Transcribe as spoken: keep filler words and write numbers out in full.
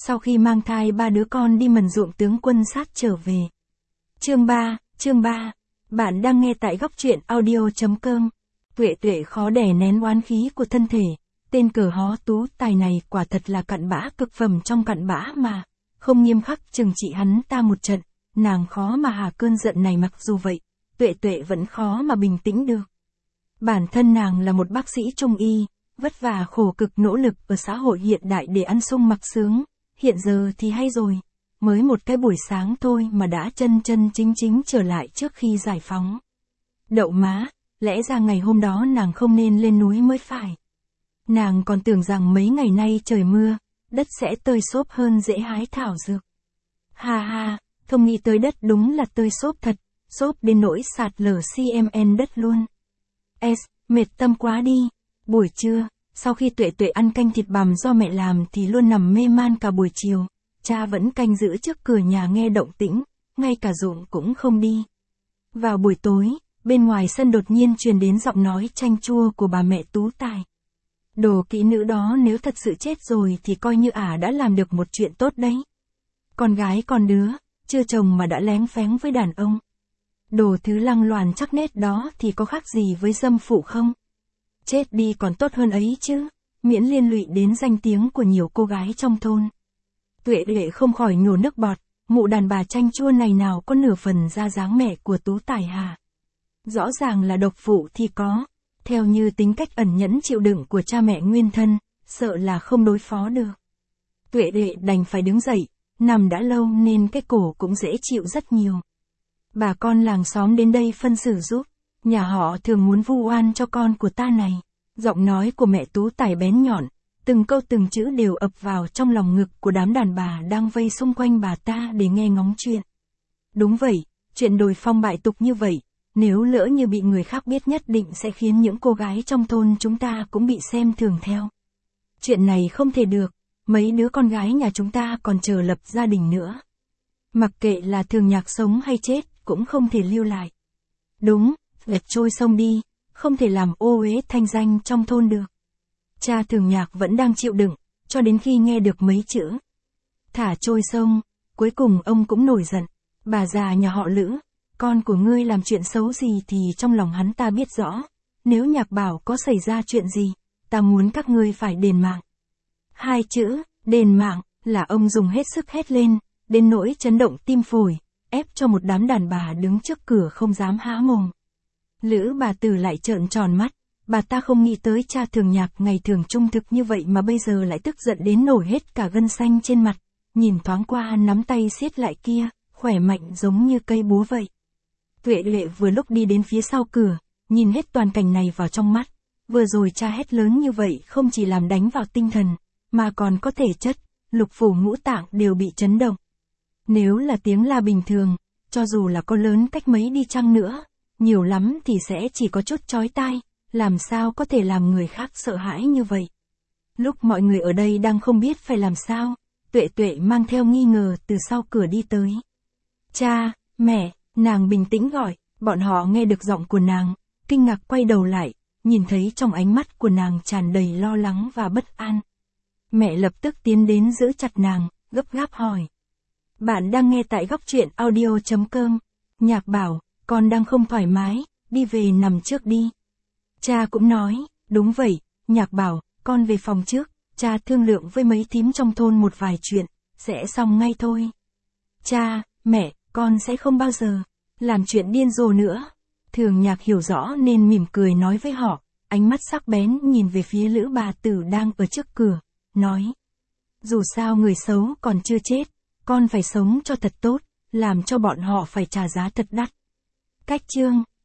sau khi mang thai ba đứa con đi mần ruộng tướng quân sát trở về. Chương ba, chương ba. Bạn đang nghe tại góc truyện audio chấm com. Tuệ Tuệ khó đè nén oán khí của thân thể, tên cờ hó Tú Tài này quả thật là cặn bã cực phẩm trong cặn bã mà, không nghiêm khắc trừng trị hắn ta một trận, nàng khó mà hạ cơn giận này. Mặc dù vậy, Tuệ Tuệ vẫn khó mà bình tĩnh được. Bản thân nàng là một bác sĩ trung y, vất vả khổ cực nỗ lực ở xã hội hiện đại để ăn sung mặc sướng, hiện giờ thì hay rồi, mới một cái buổi sáng thôi mà đã chân chân chính chính trở lại trước khi giải phóng. Đậu má, lẽ ra ngày hôm đó nàng không nên lên núi mới phải. Nàng còn tưởng rằng mấy ngày nay trời mưa, đất sẽ tơi xốp hơn dễ hái thảo dược. Ha ha, không nghĩ tới đất đúng là tơi xốp thật, xốp đến nỗi sạt lở xê em en đất luôn. S, mệt tâm quá đi. Buổi trưa, sau khi Tuệ Tuệ ăn canh thịt bằm do mẹ làm thì luôn nằm mê man cả buổi chiều, cha vẫn canh giữ trước cửa nhà nghe động tĩnh, ngay cả ruộng cũng không đi. Vào buổi tối, bên ngoài sân đột nhiên truyền đến giọng nói chanh chua của bà mẹ Tú Tài. Đồ kỹ nữ đó nếu thật sự chết rồi thì coi như ả đã làm được một chuyện tốt đấy. Con gái con đứa, chưa chồng mà đã léng phéng với đàn ông. Đồ thứ lăng loàn chắc nết đó thì có khác gì với dâm phụ không? Chết đi còn tốt hơn ấy chứ, miễn liên lụy đến danh tiếng của nhiều cô gái trong thôn. Tuệ Tuệ không khỏi nhổ nước bọt, mụ đàn bà chanh chua này nào có nửa phần ra dáng mẹ của Tú Tài hả? Rõ ràng là độc phụ thì có, theo như tính cách ẩn nhẫn chịu đựng của cha mẹ nguyên thân, sợ là không đối phó được. Tuệ Tuệ đành phải đứng dậy, nằm đã lâu nên cái cổ cũng dễ chịu rất nhiều. Bà con làng xóm đến đây phân xử giúp, nhà họ thường muốn vu oan cho con của ta này. Giọng nói của mẹ Tú Tài bén nhọn, từng câu từng chữ đều ập vào trong lòng ngực của đám đàn bà đang vây xung quanh bà ta để nghe ngóng chuyện. Đúng vậy, chuyện đồi phong bại tục như vậy, nếu lỡ như bị người khác biết nhất định sẽ khiến những cô gái trong thôn chúng ta cũng bị xem thường theo. Chuyện này không thể được, mấy đứa con gái nhà chúng ta còn chờ lập gia đình nữa. Mặc kệ là Thường Nhạc sống hay chết, cũng không thể lưu lại. Đúng, lệch trôi sông đi, không thể làm ô uế thanh danh trong thôn được. Cha Thường Nhạc vẫn đang chịu đựng, cho đến khi nghe được mấy chữ thả trôi sông, cuối cùng ông cũng nổi giận. Bà già nhà họ Lữ, con của ngươi làm chuyện xấu gì thì trong lòng hắn ta biết rõ. Nếu Nhạc Bảo có xảy ra chuyện gì, ta muốn các ngươi phải đền mạng. Hai chữ, đền mạng, là ông dùng hết sức hét lên, đến nỗi chấn động tim phổi, ép cho một đám đàn bà đứng trước cửa không dám há mồm. Lữ bà Tử lại trợn tròn mắt, bà ta không nghĩ tới cha Thường Nhạc ngày thường trung thực như vậy mà bây giờ lại tức giận đến nổi hết cả gân xanh trên mặt, nhìn thoáng qua nắm tay siết lại kia, khỏe mạnh giống như cây búa vậy. Tuệ Tuệ vừa lúc đi đến phía sau cửa, nhìn hết toàn cảnh này vào trong mắt, vừa rồi cha hét lớn như vậy không chỉ làm đánh vào tinh thần, mà còn có thể chất, lục phủ ngũ tạng đều bị chấn động. Nếu là tiếng la bình thường, cho dù là có lớn cách mấy đi chăng nữa, nhiều lắm thì sẽ chỉ có chút chói tai, làm sao có thể làm người khác sợ hãi như vậy. Lúc mọi người ở đây đang không biết phải làm sao, Tuệ Tuệ mang theo nghi ngờ từ sau cửa đi tới. Cha, mẹ, nàng bình tĩnh gọi, bọn họ nghe được giọng của nàng, kinh ngạc quay đầu lại, nhìn thấy trong ánh mắt của nàng tràn đầy lo lắng và bất an. Mẹ lập tức tiến đến giữ chặt nàng, gấp gáp hỏi. Bạn đang nghe tại góc truyện audio chấm com. Nhạc Bảo, con đang không thoải mái, đi về nằm trước đi. Cha cũng nói, đúng vậy, Nhạc Bảo, con về phòng trước, cha thương lượng với mấy thím trong thôn một vài chuyện, sẽ xong ngay thôi. Cha, mẹ, con sẽ không bao giờ làm chuyện điên rồ nữa. Thường Nhạc hiểu rõ nên mỉm cười nói với họ, ánh mắt sắc bén nhìn về phía Lữ bà Tử đang ở trước cửa, nói. Dù sao người xấu còn chưa chết, con phải sống cho thật tốt, làm cho bọn họ phải trả giá thật đắt. Cách chương